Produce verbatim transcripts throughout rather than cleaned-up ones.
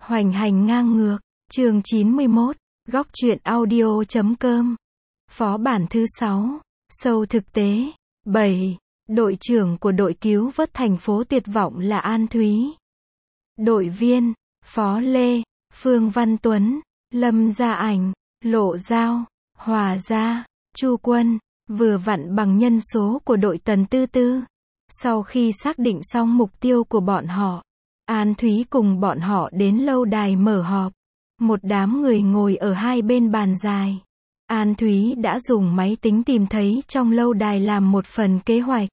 Hoành hành ngang ngược, chương chín mươi mốt, góc truyện audio chấm com. Phó bản thứ sáu, sâu thực tế. bảy. Đội trưởng của đội cứu vớt thành phố tuyệt vọng là An Thúy. Đội viên, Phó Lê, Phương Văn Tuấn, Lâm Gia Ảnh, Lộ Giao, Hòa Gia, Chu Quân, vừa vặn bằng nhân số của đội Tần Tư Tư. Sau khi xác định xong mục tiêu của bọn họ, An Thúy cùng bọn họ đến lâu đài mở họp. Một đám người ngồi ở hai bên bàn dài. An Thúy đã dùng máy tính tìm thấy trong lâu đài làm một phần kế hoạch.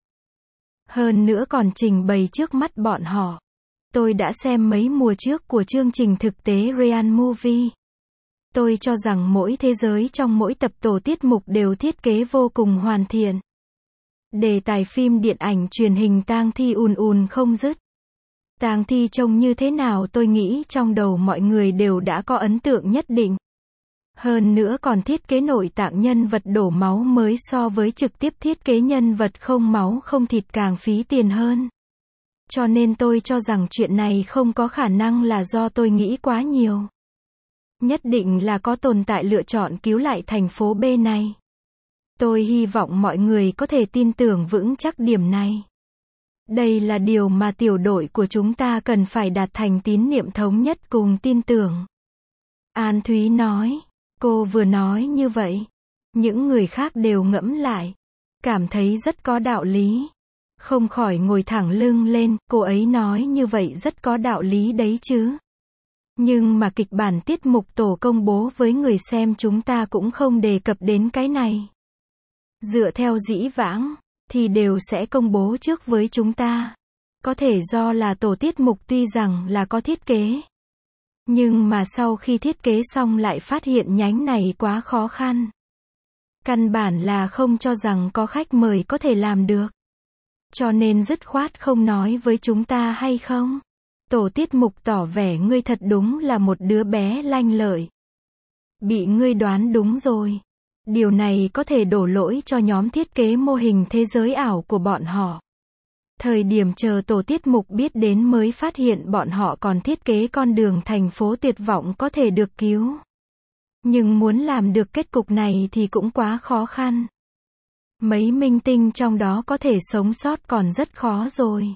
Hơn nữa còn trình bày trước mắt bọn họ. Tôi đã xem mấy mùa trước của chương trình thực tế Real Movie. Tôi cho rằng mỗi thế giới trong mỗi tập tổ tiết mục đều thiết kế vô cùng hoàn thiện. Đề tài phim điện ảnh truyền hình tang thi ùn ùn không dứt. Tang thi trông như thế nào tôi nghĩ trong đầu mọi người đều đã có ấn tượng nhất định. Hơn nữa còn thiết kế nội tạng nhân vật đổ máu mới so với trực tiếp thiết kế nhân vật không máu không thịt càng phí tiền hơn. Cho nên tôi cho rằng chuyện này không có khả năng là do tôi nghĩ quá nhiều. Nhất định là có tồn tại lựa chọn cứu lại thành phố B này. Tôi hy vọng mọi người có thể tin tưởng vững chắc điểm này. Đây là điều mà tiểu đội của chúng ta cần phải đạt thành tín niệm thống nhất cùng tin tưởng. An Thúy nói. Cô vừa nói như vậy. Những người khác đều ngẫm lại. Cảm thấy rất có đạo lý. Không khỏi ngồi thẳng lưng lên, cô ấy nói như vậy rất có đạo lý đấy chứ. Nhưng mà kịch bản tiết mục tổ công bố với người xem chúng ta cũng không đề cập đến cái này. Dựa theo dĩ vãng, thì đều sẽ công bố trước với chúng ta. Có thể do là tổ tiết mục tuy rằng là có thiết kế. Nhưng mà sau khi thiết kế xong lại phát hiện nhánh này quá khó khăn. Căn bản là không cho rằng có khách mời có thể làm được. Cho nên dứt khoát không nói với chúng ta hay không? Tổ tiết mục tỏ vẻ ngươi thật đúng là một đứa bé lanh lợi. Bị ngươi đoán đúng rồi. Điều này có thể đổ lỗi cho nhóm thiết kế mô hình thế giới ảo của bọn họ. Thời điểm chờ tổ tiết mục biết đến mới phát hiện bọn họ còn thiết kế con đường thành phố tuyệt vọng có thể được cứu. Nhưng muốn làm được kết cục này thì cũng quá khó khăn. Mấy minh tinh trong đó có thể sống sót còn rất khó rồi.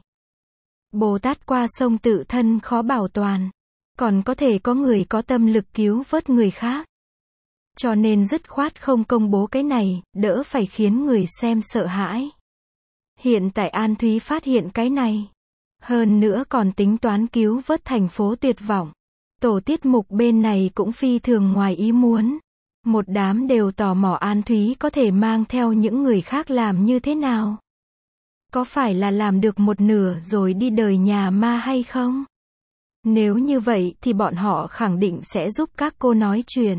Bồ Tát qua sông tự thân khó bảo toàn. Còn có thể có người có tâm lực cứu vớt người khác. Cho nên dứt khoát không công bố cái này, đỡ phải khiến người xem sợ hãi. Hiện tại An Thúy phát hiện cái này. Hơn nữa còn tính toán cứu vớt thành phố tuyệt vọng. Tổ tiết mục bên này cũng phi thường ngoài ý muốn. Một đám đều tò mò An Thúy có thể mang theo những người khác làm như thế nào. Có phải là làm được một nửa rồi đi đời nhà ma hay không? Nếu như vậy thì bọn họ khẳng định sẽ giúp các cô nói chuyện.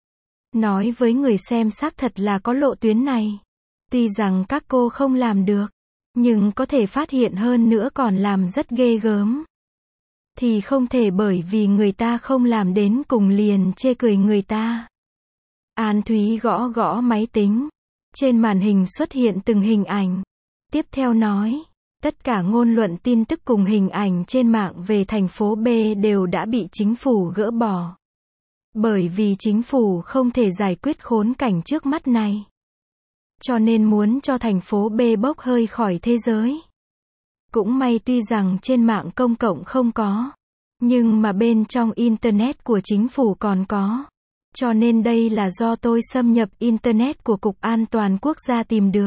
Nói với người xem xác thật là có lộ tuyến này. Tuy rằng các cô không làm được, nhưng có thể phát hiện hơn nữa còn làm rất ghê gớm. Thì không thể bởi vì người ta không làm đến cùng liền chê cười người ta. An Thúy gõ gõ máy tính. Trên màn hình xuất hiện từng hình ảnh. Tiếp theo nói, tất cả ngôn luận tin tức cùng hình ảnh trên mạng về thành phố B đều đã bị chính phủ gỡ bỏ. Bởi vì chính phủ không thể giải quyết khốn cảnh trước mắt này. Cho nên muốn cho thành phố B bốc hơi khỏi thế giới. Cũng may tuy rằng trên mạng công cộng không có. Nhưng mà bên trong Internet của chính phủ còn có. Cho nên đây là do tôi xâm nhập Internet của Cục An toàn Quốc gia tìm được.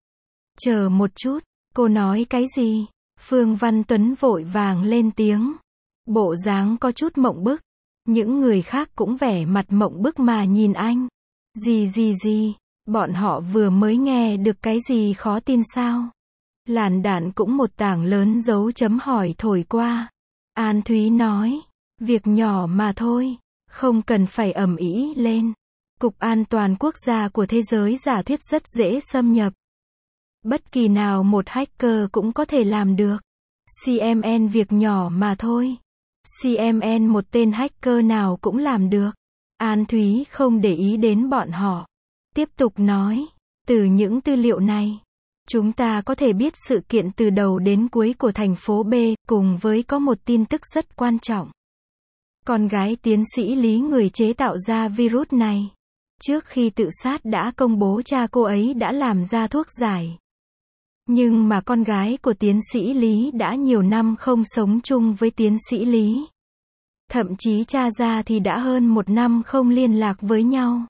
Chờ một chút, cô nói cái gì? Phương Văn Tuấn vội vàng lên tiếng. Bộ dáng có chút mộng bức. Những người khác cũng vẻ mặt mộng bức mà nhìn anh. Gì gì gì, bọn họ vừa mới nghe được cái gì khó tin sao? Làn đạn cũng một tảng lớn dấu chấm hỏi thổi qua. An Thúy nói, việc nhỏ mà thôi, không cần phải ầm ĩ lên. Cục An toàn Quốc gia của thế giới giả thuyết rất dễ xâm nhập. Bất kỳ nào một hacker cũng có thể làm được. xê em en việc nhỏ mà thôi. xê em en một tên hacker nào cũng làm được. An Thúy không để ý đến bọn họ. Tiếp tục nói, từ những tư liệu này, chúng ta có thể biết sự kiện từ đầu đến cuối của thành phố B, cùng với có một tin tức rất quan trọng. Con gái tiến sĩ Lý, người chế tạo ra virus này, trước khi tự sát đã công bố cha cô ấy đã làm ra thuốc giải. Nhưng mà con gái của tiến sĩ Lý đã nhiều năm không sống chung với tiến sĩ Lý. Thậm chí cha ra thì đã hơn một năm không liên lạc với nhau.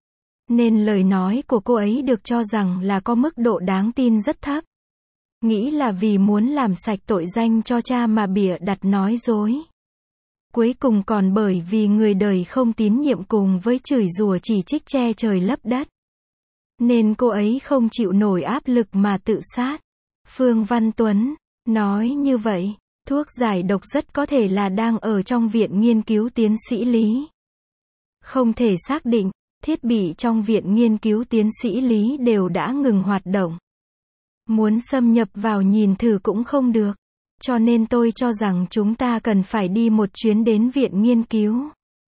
Nên lời nói của cô ấy được cho rằng là có mức độ đáng tin rất thấp. Nghĩ là vì muốn làm sạch tội danh cho cha mà bịa đặt nói dối. Cuối cùng còn bởi vì người đời không tín nhiệm cùng với chửi rủa chỉ trích che trời lấp đất. Nên cô ấy không chịu nổi áp lực mà tự sát. Phương Văn Tuấn nói như vậy, thuốc giải độc rất có thể là đang ở trong viện nghiên cứu tiến sĩ Lý. Không thể xác định, thiết bị trong viện nghiên cứu tiến sĩ Lý đều đã ngừng hoạt động. Muốn xâm nhập vào nhìn thử cũng không được. Cho nên tôi cho rằng chúng ta cần phải đi một chuyến đến viện nghiên cứu.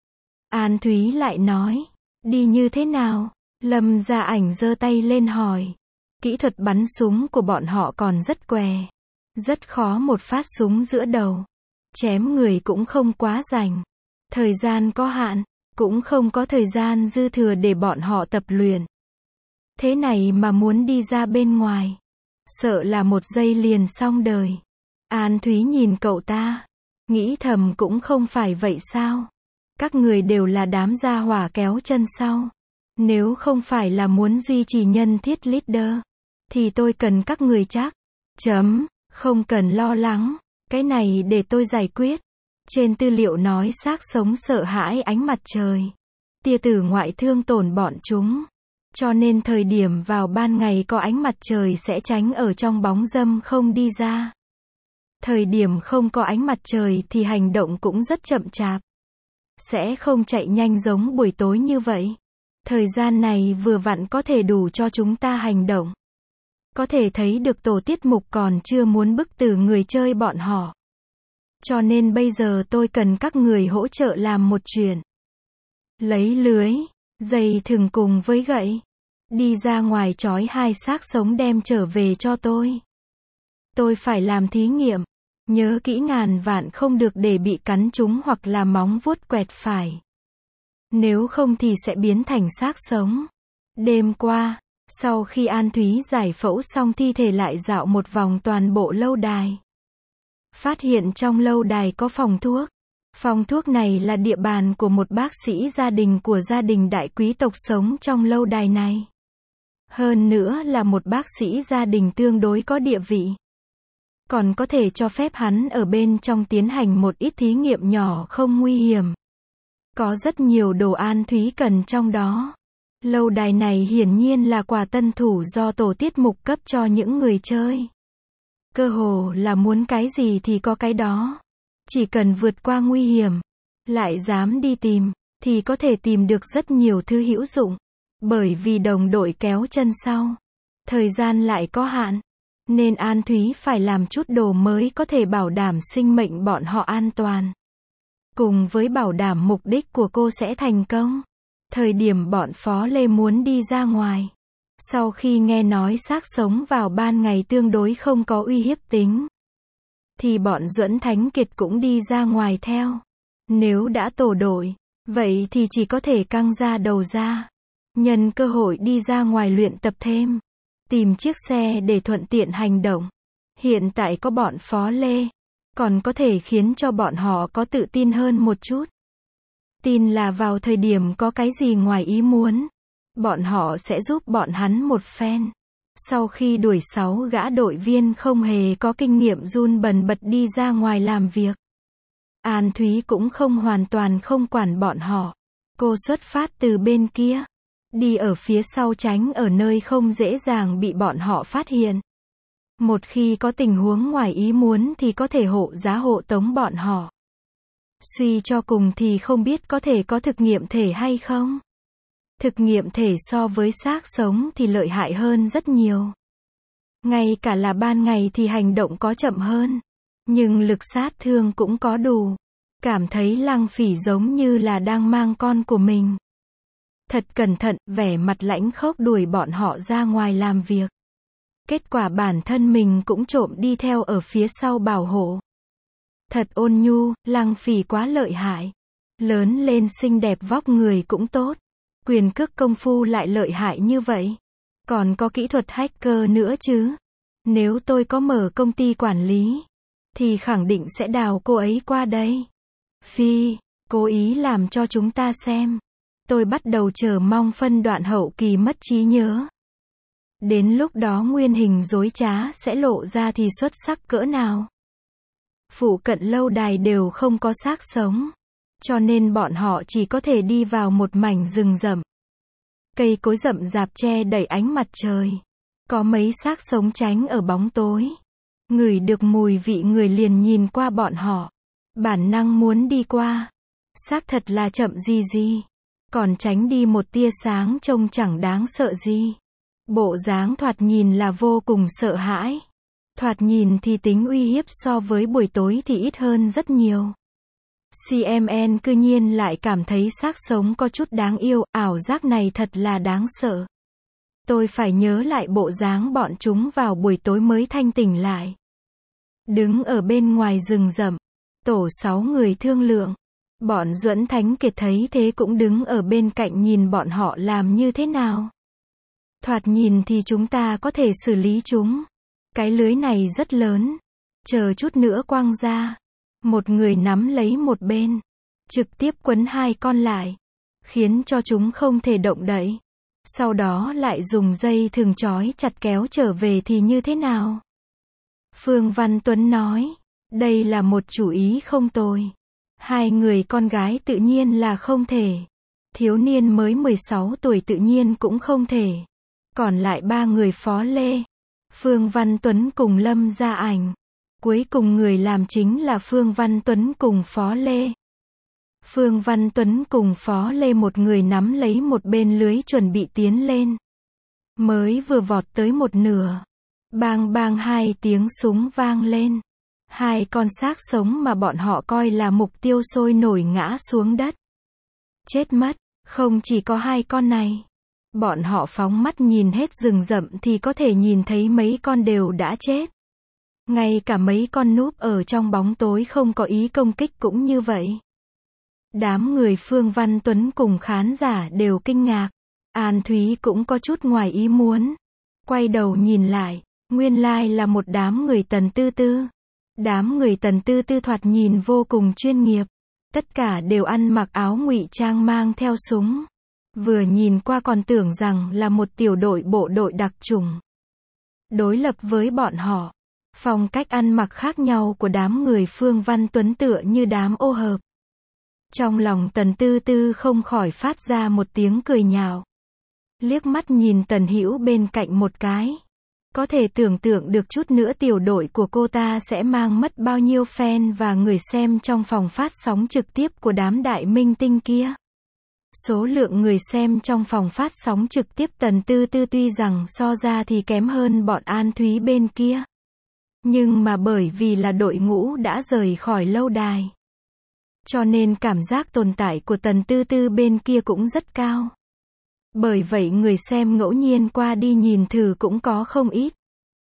An Thúy lại nói, đi như thế nào? Lâm Gia Ảnh giơ tay lên hỏi. Kỹ thuật bắn súng của bọn họ còn rất què. Rất khó một phát súng giữa đầu. Chém người cũng không quá rành. Thời gian có hạn, cũng không có thời gian dư thừa để bọn họ tập luyện. Thế này mà muốn đi ra bên ngoài, sợ là một giây liền xong đời. An Thúy nhìn cậu ta, nghĩ thầm cũng không phải vậy sao? Các người đều là đám gia hỏa kéo chân sau. Nếu không phải là muốn duy trì nhân thiết leader, thì tôi cần các người chắc. Chấm, không cần lo lắng, cái này để tôi giải quyết. Trên tư liệu nói xác sống sợ hãi ánh mặt trời. Tia tử ngoại thương tổn bọn chúng. Cho nên thời điểm vào ban ngày có ánh mặt trời sẽ tránh ở trong bóng râm không đi ra. Thời điểm không có ánh mặt trời thì hành động cũng rất chậm chạp. Sẽ không chạy nhanh giống buổi tối như vậy. Thời gian này vừa vặn có thể đủ cho chúng ta hành động. Có thể thấy được tổ tiết mục còn chưa muốn bức tử người chơi bọn họ. Cho nên bây giờ tôi cần các người hỗ trợ làm một chuyện. Lấy lưới, dây thừng cùng với gậy. Đi ra ngoài trói hai xác sống đem trở về cho tôi. Tôi phải làm thí nghiệm. Nhớ kỹ ngàn vạn không được để bị cắn trúng hoặc là móng vuốt quẹt phải. Nếu không thì sẽ biến thành xác sống. Đêm qua, sau khi An Thúy giải phẫu xong thi thể lại dạo một vòng toàn bộ lâu đài. Phát hiện trong lâu đài có phòng thuốc. Phòng thuốc này là địa bàn của một bác sĩ gia đình của gia đình đại quý tộc sống trong lâu đài này. Hơn nữa là một bác sĩ gia đình tương đối có địa vị. Còn có thể cho phép hắn ở bên trong tiến hành một ít thí nghiệm nhỏ không nguy hiểm. Có rất nhiều đồ An Thúy cần trong đó. Lâu đài này hiển nhiên là quà tân thủ do tổ tiết mục cấp cho những người chơi. Cơ hồ là muốn cái gì thì có cái đó. Chỉ cần vượt qua nguy hiểm, lại dám đi tìm, thì có thể tìm được rất nhiều thứ hữu dụng. Bởi vì đồng đội kéo chân sau, thời gian lại có hạn. Nên An Thúy phải làm chút đồ mới có thể bảo đảm sinh mệnh bọn họ an toàn. Cùng với bảo đảm mục đích của cô sẽ thành công. Thời điểm bọn Phó Lê muốn đi ra ngoài. Sau khi nghe nói xác sống vào ban ngày tương đối không có uy hiếp tính. Thì bọn Duẫn Thánh Kiệt cũng đi ra ngoài theo. Nếu đã tổ đội, vậy thì chỉ có thể căng ra đầu ra. Nhân cơ hội đi ra ngoài luyện tập thêm. Tìm chiếc xe để thuận tiện hành động. Hiện tại có bọn Phó Lê. Còn có thể khiến cho bọn họ có tự tin hơn một chút. Tin là vào thời điểm có cái gì ngoài ý muốn, bọn họ sẽ giúp bọn hắn một phen. Sau khi đuổi sáu gã đội viên không hề có kinh nghiệm run bần bật đi ra ngoài làm việc. An Thúy cũng không hoàn toàn không quản bọn họ. Cô xuất phát từ bên kia. Đi ở phía sau tránh ở nơi không dễ dàng bị bọn họ phát hiện. Một khi có tình huống ngoài ý muốn thì có thể hộ giá hộ tống bọn họ. Suy cho cùng thì không biết có thể có thực nghiệm thể hay không. Thực nghiệm thể so với xác sống thì lợi hại hơn rất nhiều. Ngay cả là ban ngày thì hành động có chậm hơn. Nhưng lực sát thương cũng có đủ. Cảm thấy Lăng Phỉ giống như là đang mang con của mình. Thật cẩn thận, vẻ mặt lãnh khốc đuổi bọn họ ra ngoài làm việc. Kết quả bản thân mình cũng trộm đi theo ở phía sau bảo hộ. Thật ôn nhu, Lăng Phỉ quá lợi hại. Lớn lên xinh đẹp vóc người cũng tốt. Quyền cước công phu lại lợi hại như vậy. Còn có kỹ thuật hacker nữa chứ. Nếu tôi có mở công ty quản lý, thì khẳng định sẽ đào cô ấy qua đây. Phi, cố ý làm cho chúng ta xem. Tôi bắt đầu chờ mong phân đoạn hậu kỳ mất trí nhớ. Đến lúc đó nguyên hình dối trá sẽ lộ ra thì xuất sắc cỡ nào. Phụ cận lâu đài đều không có xác sống. Cho nên bọn họ chỉ có thể đi vào một mảnh rừng rậm. Cây cối rậm rạp che đẩy ánh mặt trời. Có mấy xác sống tránh ở bóng tối. Ngửi được mùi vị người liền nhìn qua bọn họ. Bản năng muốn đi qua. Xác thật là chậm gì gì. Còn tránh đi một tia sáng trông chẳng đáng sợ gì. Bộ dáng thoạt nhìn là vô cùng sợ hãi. Thoạt nhìn thì tính uy hiếp so với buổi tối thì ít hơn rất nhiều. xê em en cư nhiên lại cảm thấy xác sống có chút đáng yêu, ảo giác này thật là đáng sợ. Tôi phải nhớ lại bộ dáng bọn chúng vào buổi tối mới thanh tỉnh lại. Đứng ở bên ngoài rừng rậm, tổ sáu người thương lượng. Bọn Duẫn Thánh Kiệt thấy thế cũng đứng ở bên cạnh nhìn bọn họ làm như thế nào. Thoạt nhìn thì chúng ta có thể xử lý chúng. Cái lưới này rất lớn. Chờ chút nữa quăng ra. Một người nắm lấy một bên. Trực tiếp quấn hai con lại. Khiến cho chúng không thể động đậy. Sau đó lại dùng dây thừng trói chặt kéo trở về thì như thế nào? Phương Văn Tuấn nói. Đây là một chủ ý không tồi. Hai người con gái tự nhiên là không thể. Thiếu niên mới mười sáu tuổi tự nhiên cũng không thể. Còn lại ba người Phó Lê, Phương Văn Tuấn cùng Lâm Gia Ảnh. Cuối cùng người làm chính là Phương Văn Tuấn cùng Phó Lê. Phương Văn Tuấn cùng Phó Lê một người nắm lấy một bên lưới chuẩn bị tiến lên. Mới vừa vọt tới một nửa. Bang bang hai tiếng súng vang lên. Hai con xác sống mà bọn họ coi là mục tiêu sôi nổi ngã xuống đất. Chết mất, không chỉ có hai con này. Bọn họ phóng mắt nhìn hết rừng rậm thì có thể nhìn thấy mấy con đều đã chết. Ngay cả mấy con núp ở trong bóng tối không có ý công kích cũng như vậy. Đám người Phương Văn Tuấn cùng khán giả đều kinh ngạc. An Thúy cũng có chút ngoài ý muốn. Quay đầu nhìn lại, nguyên lai là một đám người Tần Tư Tư. Đám người Tần Tư Tư thoạt nhìn vô cùng chuyên nghiệp. Tất cả đều ăn mặc áo ngụy trang mang theo súng. Vừa nhìn qua còn tưởng rằng là một tiểu đội bộ đội đặc chủng. Đối lập với bọn họ, phong cách ăn mặc khác nhau của đám người Phương Văn Tuấn tựa như đám ô hợp. Trong lòng Tần Tư Tư không khỏi phát ra một tiếng cười nhạo. Liếc mắt nhìn Tần Hữu bên cạnh một cái. Có thể tưởng tượng được chút nữa tiểu đội của cô ta sẽ mang mất bao nhiêu fan và người xem trong phòng phát sóng trực tiếp của đám đại minh tinh kia. Số lượng người xem trong phòng phát sóng trực tiếp Tần Tư Tư tuy rằng so ra thì kém hơn bọn An Thúy bên kia. Nhưng mà bởi vì là đội ngũ đã rời khỏi lâu đài. Cho nên cảm giác tồn tại của Tần Tư Tư bên kia cũng rất cao. Bởi vậy người xem ngẫu nhiên qua đi nhìn thử cũng có không ít.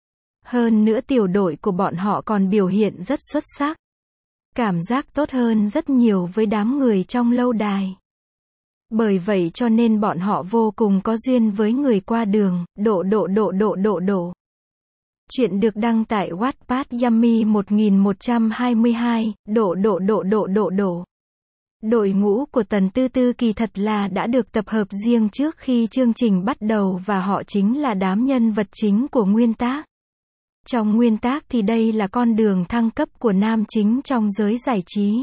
Hơn nữa tiểu đội của bọn họ còn biểu hiện rất xuất sắc. Cảm giác tốt hơn rất nhiều với đám người trong lâu đài. Bởi vậy cho nên bọn họ vô cùng có duyên với người qua đường, độ độ độ độ độ độ. Chuyện được đăng tại Wattpad Yummy một nghìn một trăm hai mươi hai, độ độ độ độ độ độ. Đội ngũ của Tần Tư Tư kỳ thật là đã được tập hợp riêng trước khi chương trình bắt đầu và họ chính là đám nhân vật chính của nguyên tác. Trong nguyên tác thì đây là con đường thăng cấp của nam chính trong giới giải trí.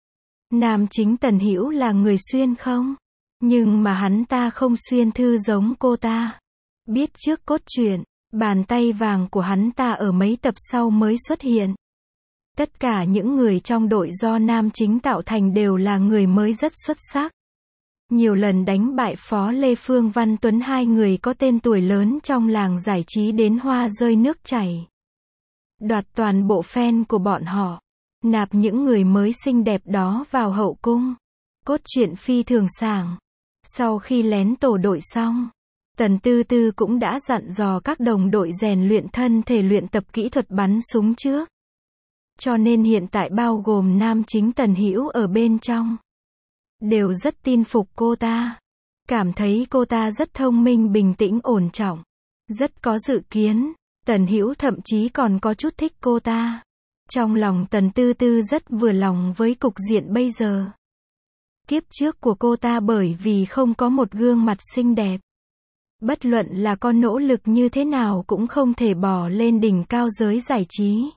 Nam chính Tần Hữu là người xuyên không? Nhưng mà hắn ta không xuyên thư giống cô ta. Biết trước cốt truyện, bàn tay vàng của hắn ta ở mấy tập sau mới xuất hiện. Tất cả những người trong đội do nam chính tạo thành đều là người mới rất xuất sắc. Nhiều lần đánh bại Phó Lê Phương Văn Tuấn, hai người có tên tuổi lớn trong làng giải trí đến hoa rơi nước chảy. Đoạt toàn bộ fan của bọn họ. Nạp những người mới xinh đẹp đó vào hậu cung. Cốt truyện phi thường sảng. Sau khi lén tổ đội xong, Tần Tư Tư cũng đã dặn dò các đồng đội rèn luyện thân thể, luyện tập kỹ thuật bắn súng trước. Cho nên hiện tại bao gồm nam chính Tần Hữu ở bên trong. đều rất tin phục cô ta. Cảm thấy cô ta rất thông minh, bình tĩnh, ổn trọng, rất có dự kiến. Tần Hữu thậm chí còn có chút thích cô ta. Trong lòng Tần Tư Tư rất vừa lòng với cục diện bây giờ. Kiếp trước của cô ta bởi vì không có một gương mặt xinh đẹp. Bất luận là có nỗ lực như thế nào cũng không thể bò lên đỉnh cao giới giải trí.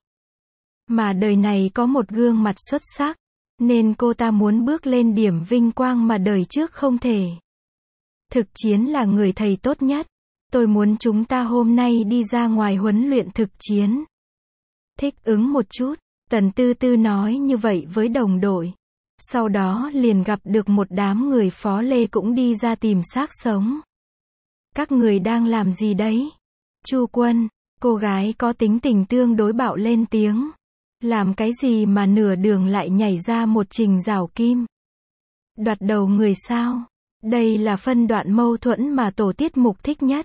Mà đời này có một gương mặt xuất sắc, nên cô ta muốn bước lên điểm vinh quang mà đời trước không thể. Thực chiến là người thầy tốt nhất. Tôi muốn chúng ta hôm nay đi ra ngoài huấn luyện thực chiến. Thích ứng một chút, Tần Tư Tư nói như vậy với đồng đội. Sau đó liền gặp được một đám người Phó Lê cũng đi ra tìm xác sống. Các người đang làm gì đấy? Chu Quân, cô gái có tính tình tương đối bạo lên tiếng. Làm cái gì mà nửa đường lại nhảy ra một trình rào kim? Đoạt đầu người sao? Đây là phân đoạn mâu thuẫn mà tổ tiết mục thích nhất.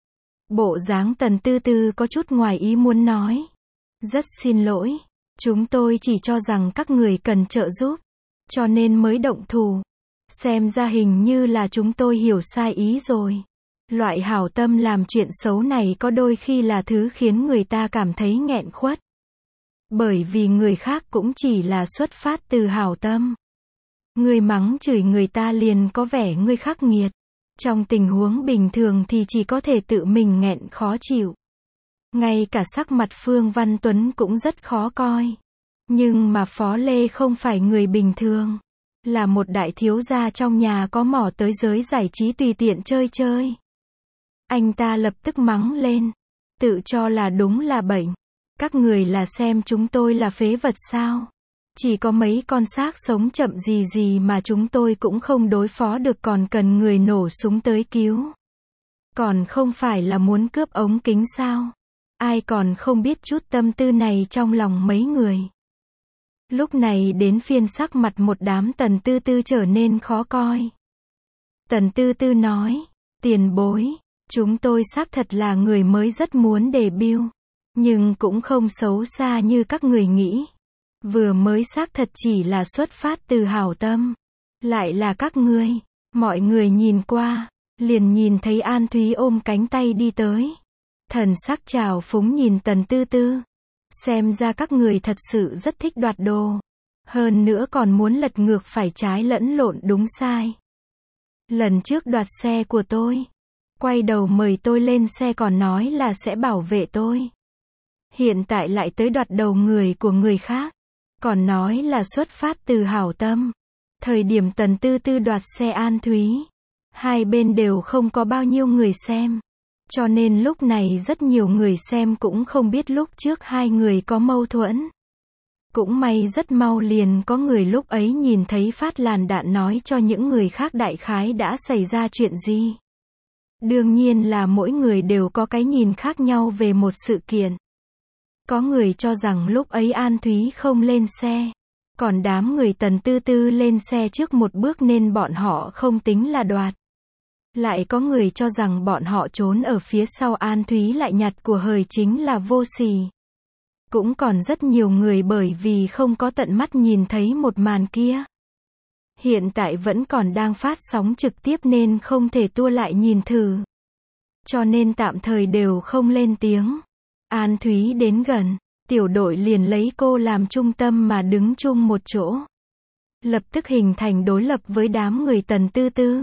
Bộ dáng Tần Tư Tư có chút ngoài ý muốn nói. Rất xin lỗi, chúng tôi chỉ cho rằng các người cần trợ giúp, cho nên mới động thủ. Xem ra hình như là chúng tôi hiểu sai ý rồi. Loại hảo tâm làm chuyện xấu này có đôi khi là thứ khiến người ta cảm thấy nghẹn khuất. Bởi vì người khác cũng chỉ là xuất phát từ hảo tâm. Người mắng chửi người ta liền có vẻ ngươi khắc nghiệt. Trong tình huống bình thường thì chỉ có thể tự mình nghẹn khó chịu. Ngay cả sắc mặt Phương Văn Tuấn cũng rất khó coi. Nhưng mà Phó Lê không phải người bình thường. Là một đại thiếu gia trong nhà có mỏ tới giới giải trí tùy tiện chơi chơi. Anh ta lập tức mắng lên. Tự cho là đúng là bệnh. Các người là xem chúng tôi là phế vật sao? Chỉ có mấy con xác sống chậm gì gì mà chúng tôi cũng không đối phó được, còn cần người nổ súng tới cứu. Còn không phải là muốn cướp ống kính sao? Ai còn không biết chút tâm tư này trong lòng mấy người. Lúc này đến phiên sắc mặt một đám Tần Tư Tư trở nên khó coi. Tần Tư Tư nói, tiền bối, chúng tôi xác thật là người mới rất muốn debut, nhưng cũng không xấu xa như các người nghĩ. Vừa mới xác thật chỉ là xuất phát từ hảo tâm. Lại là các ngươi. Mọi người nhìn qua, liền nhìn thấy An Thúy ôm cánh tay đi tới. Thần sắc trào phúng nhìn Tần Tư Tư. Xem ra các người thật sự rất thích đoạt đồ. Hơn nữa còn muốn lật ngược phải trái lẫn lộn đúng sai. Lần trước đoạt xe của tôi, quay đầu mời tôi lên xe còn nói là sẽ bảo vệ tôi. Hiện tại lại tới đoạt đầu người của người khác, còn nói là xuất phát từ hảo tâm. Thời điểm Tần Tư Tư đoạt xe An Thúy, hai bên đều không có bao nhiêu người xem. Cho nên lúc này rất nhiều người xem cũng không biết lúc trước hai người có mâu thuẫn. Cũng may rất mau liền có người lúc ấy nhìn thấy phát làn đạn nói cho những người khác đại khái đã xảy ra chuyện gì. Đương nhiên là mỗi người đều có cái nhìn khác nhau về một sự kiện. Có người cho rằng lúc ấy An Thúy không lên xe, còn đám người Tần Tư Tư lên xe trước một bước nên bọn họ không tính là đoạt. Lại có người cho rằng bọn họ trốn ở phía sau An Thúy lại nhặt của hời chính là vô sỉ. Cũng còn rất nhiều người bởi vì không có tận mắt nhìn thấy một màn kia. Hiện tại vẫn còn đang phát sóng trực tiếp nên không thể tua lại nhìn thử. Cho nên tạm thời đều không lên tiếng. An Thúy đến gần, tiểu đội liền lấy cô làm trung tâm mà đứng chung một chỗ. Lập tức hình thành đối lập với đám người Tần Tư Tư.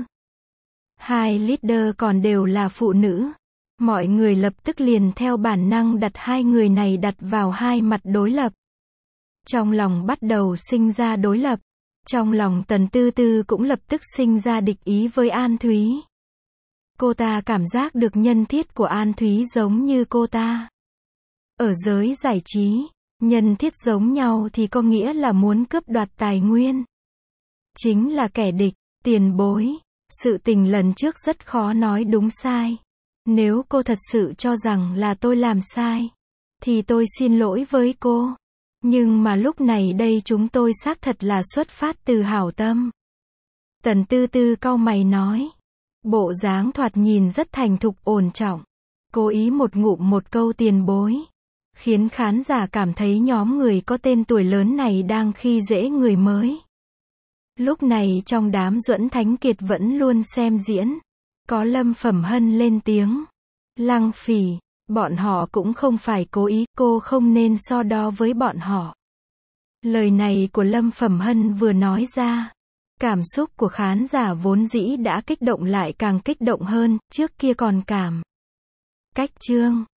Hai leader còn đều là phụ nữ. Mọi người lập tức liền theo bản năng đặt hai người này đặt vào hai mặt đối lập. Trong lòng bắt đầu sinh ra đối lập. Trong lòng Tần Tư Tư cũng lập tức sinh ra địch ý với An Thúy. Cô ta cảm giác được nhân thiết của An Thúy giống như cô ta. Ở giới giải trí, nhân thiết giống nhau thì có nghĩa là muốn cướp đoạt tài nguyên. Chính là kẻ địch, tiền bối. Sự tình lần trước rất khó nói đúng sai. Nếu cô thật sự cho rằng là tôi làm sai, thì tôi xin lỗi với cô. Nhưng mà lúc này đây chúng tôi xác thật là xuất phát từ hảo tâm. Tần Tư Tư cau mày nói. Bộ dáng thoạt nhìn rất thành thục ổn trọng. Cố ý một ngụm một câu tiền bối. Khiến khán giả cảm thấy nhóm người có tên tuổi lớn này đang khi dễ người mới. Lúc này trong đám Duẫn Thánh Kiệt vẫn luôn xem diễn. Có Lâm Phẩm Hân lên tiếng. Lăng Phỉ, bọn họ cũng không phải cố ý, cô không nên so đo với bọn họ. Lời này của Lâm Phẩm Hân vừa nói ra. Cảm xúc của khán giả vốn dĩ đã kích động lại càng kích động hơn, trước kia còn cảm cách trương.